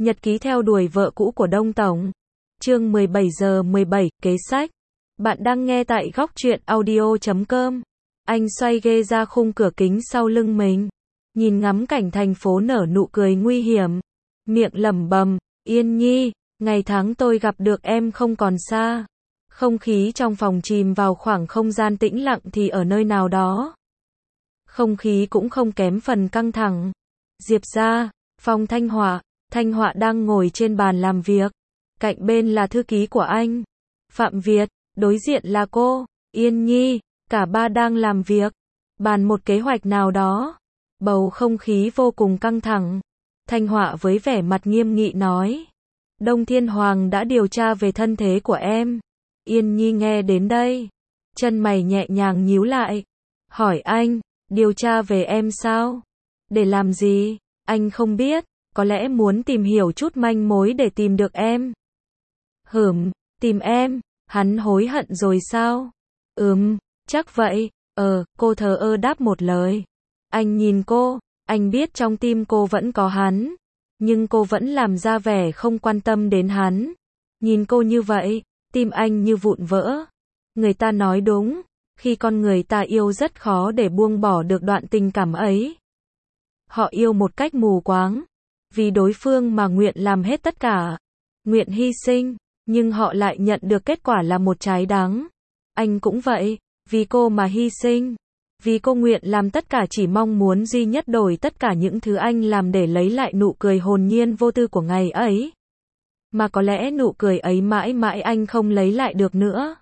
Nhật ký theo đuổi vợ cũ của Đông Tổng. Chương 17 giờ 17, kế sách. Bạn đang nghe tại góc truyện audio.com. Anh xoay ghê ra khung cửa kính sau lưng mình, nhìn ngắm cảnh thành phố nở nụ cười nguy hiểm, miệng lẩm bẩm, Yên Nhi, ngày tháng tôi gặp được em không còn xa. Không khí trong phòng chìm vào khoảng không gian tĩnh lặng thì ở nơi nào đó. Không khí cũng không kém phần căng thẳng. Diệp gia, phòng Thanh Họa đang ngồi trên bàn làm việc. Cạnh bên là thư ký của anh, Phạm Việt, đối diện là cô, Yên Nhi, cả ba đang làm việc, bàn một kế hoạch nào đó. Bầu không khí vô cùng căng thẳng. Thanh Họa với vẻ mặt nghiêm nghị nói, Đông Thiên Hoàng đã điều tra về thân thế của em. Yên Nhi nghe đến đây, chân mày nhẹ nhàng nhíu lại, hỏi anh, điều tra về em sao? Để làm gì? Anh không biết, có lẽ muốn tìm hiểu chút manh mối để tìm được em. Tìm em, hắn hối hận rồi sao? Chắc vậy. Cô thờ ơ đáp một lời. Anh nhìn cô, anh biết trong tim cô vẫn có hắn, nhưng cô vẫn làm ra vẻ không quan tâm đến hắn. Nhìn cô như vậy, tim anh như vụn vỡ. Người ta nói đúng, khi con người ta yêu rất khó để buông bỏ được đoạn tình cảm ấy. Họ yêu một cách mù quáng, vì đối phương mà nguyện làm hết tất cả, nguyện hy sinh, nhưng họ lại nhận được kết quả là một trái đắng. Anh cũng vậy, vì cô mà hy sinh, vì cô nguyện làm tất cả, chỉ mong muốn duy nhất đổi tất cả những thứ anh làm để lấy lại nụ cười hồn nhiên vô tư của ngày ấy. Mà có lẽ nụ cười ấy mãi mãi anh không lấy lại được nữa.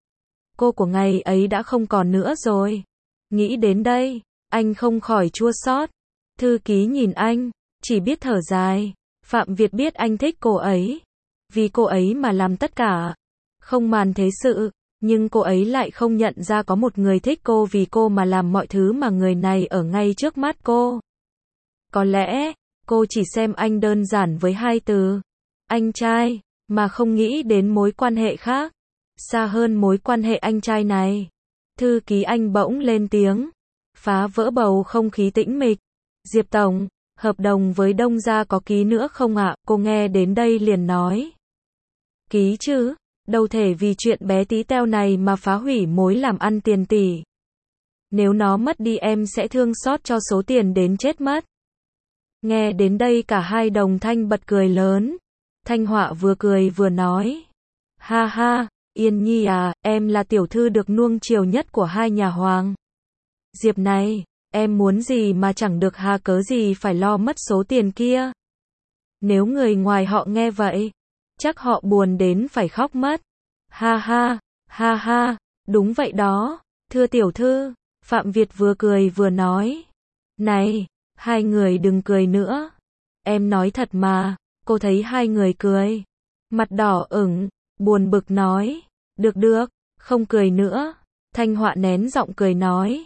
Cô của ngày ấy đã không còn nữa rồi. Nghĩ đến đây, anh không khỏi chua xót. Thư ký nhìn anh, chỉ biết thở dài. Phạm Việt biết anh thích cô ấy, vì cô ấy mà làm tất cả, không màn thế sự, nhưng cô ấy lại không nhận ra có một người thích cô vì cô mà làm mọi thứ mà người này ở ngay trước mắt cô. Có lẽ, cô chỉ xem anh đơn giản với hai từ, anh trai, mà không nghĩ đến mối quan hệ khác, xa hơn mối quan hệ anh trai này. Thư ký anh bỗng lên tiếng, phá vỡ bầu không khí tĩnh mịch. Diệp Tổng, hợp đồng với Đông gia có ký nữa không ạ? Cô nghe đến đây liền nói, ký chứ, đâu thể vì chuyện bé tí teo này mà phá hủy mối làm ăn tiền tỷ. Nếu nó mất đi em sẽ thương xót cho số tiền đến chết mất. Nghe đến đây cả hai đồng thanh bật cười lớn. Thanh Họa vừa cười vừa nói, ha ha, Yên Nhi à, em là tiểu thư được nuông chiều nhất của hai nhà Hoàng. Diệp này, em muốn gì mà chẳng được hà, cớ gì phải lo mất số tiền kia. Nếu người ngoài họ nghe vậy, chắc họ buồn đến phải khóc mất. Ha ha, đúng vậy đó, thưa tiểu thư. Phạm Việt vừa cười vừa nói, này, hai người đừng cười nữa. Em nói thật mà. Cô thấy hai người cười, mặt đỏ ửng, buồn bực nói, được, không cười nữa. Thanh Họa nén giọng cười nói,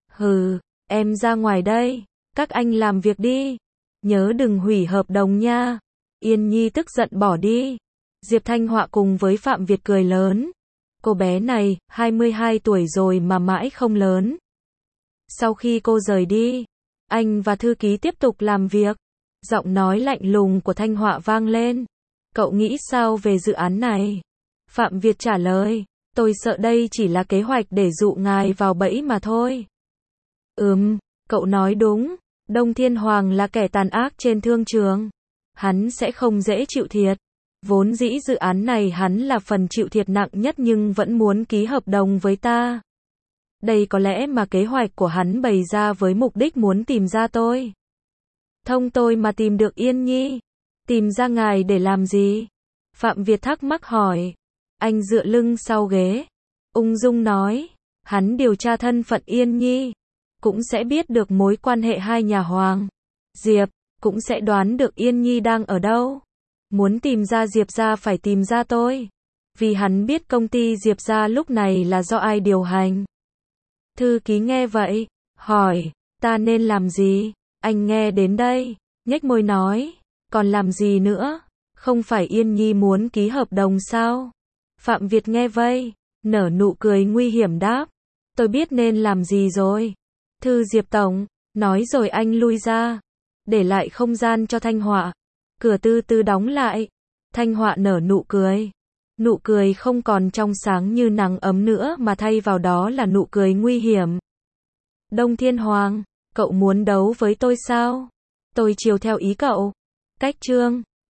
em ra ngoài đây, các anh làm việc đi, nhớ đừng hủy hợp đồng nha. Yên Nhi tức giận bỏ đi. Diệp Thanh Họa cùng với Phạm Việt cười lớn, cô bé này, 22 tuổi rồi mà mãi không lớn. Sau khi cô rời đi, anh và thư ký tiếp tục làm việc. Giọng nói lạnh lùng của Thanh Họa vang lên, cậu nghĩ sao về dự án này? Phạm Việt trả lời, tôi sợ đây chỉ là kế hoạch để dụ ngài vào bẫy mà thôi. Cậu nói đúng, Đông Thiên Hoàng là kẻ tàn ác trên thương trường. Hắn sẽ không dễ chịu thiệt. Vốn dĩ dự án này hắn là phần chịu thiệt nặng nhất nhưng vẫn muốn ký hợp đồng với ta. Đây có lẽ mà kế hoạch của hắn bày ra với mục đích muốn tìm ra tôi. Thông tôi mà tìm được Yên Nhi. Tìm ra ngài để làm gì? Phạm Việt thắc mắc hỏi. Anh dựa lưng sau ghế, ung dung nói, hắn điều tra thân phận Yên Nhi, cũng sẽ biết được mối quan hệ hai nhà Hoàng. Diệp, cũng sẽ đoán được Yên Nhi đang ở đâu. Muốn tìm ra Diệp gia phải tìm ra tôi, vì hắn biết công ty Diệp gia lúc này là do ai điều hành. Thư ký nghe vậy, hỏi, ta nên làm gì? Anh nghe đến đây, nhếch môi nói, còn làm gì nữa? Không phải Yên Nhi muốn ký hợp đồng sao? Phạm Việt nghe vậy, nở nụ cười nguy hiểm đáp, tôi biết nên làm gì rồi. Thư Diệp Tổng, nói rồi anh lui ra, để lại không gian cho Thanh Họa. Cửa từ từ đóng lại. Thanh Họa nở nụ cười. Nụ cười không còn trong sáng như nắng ấm nữa mà thay vào đó là nụ cười nguy hiểm. Đông Thiên Hoàng, cậu muốn đấu với tôi sao? Tôi chiều theo ý cậu. Cách chương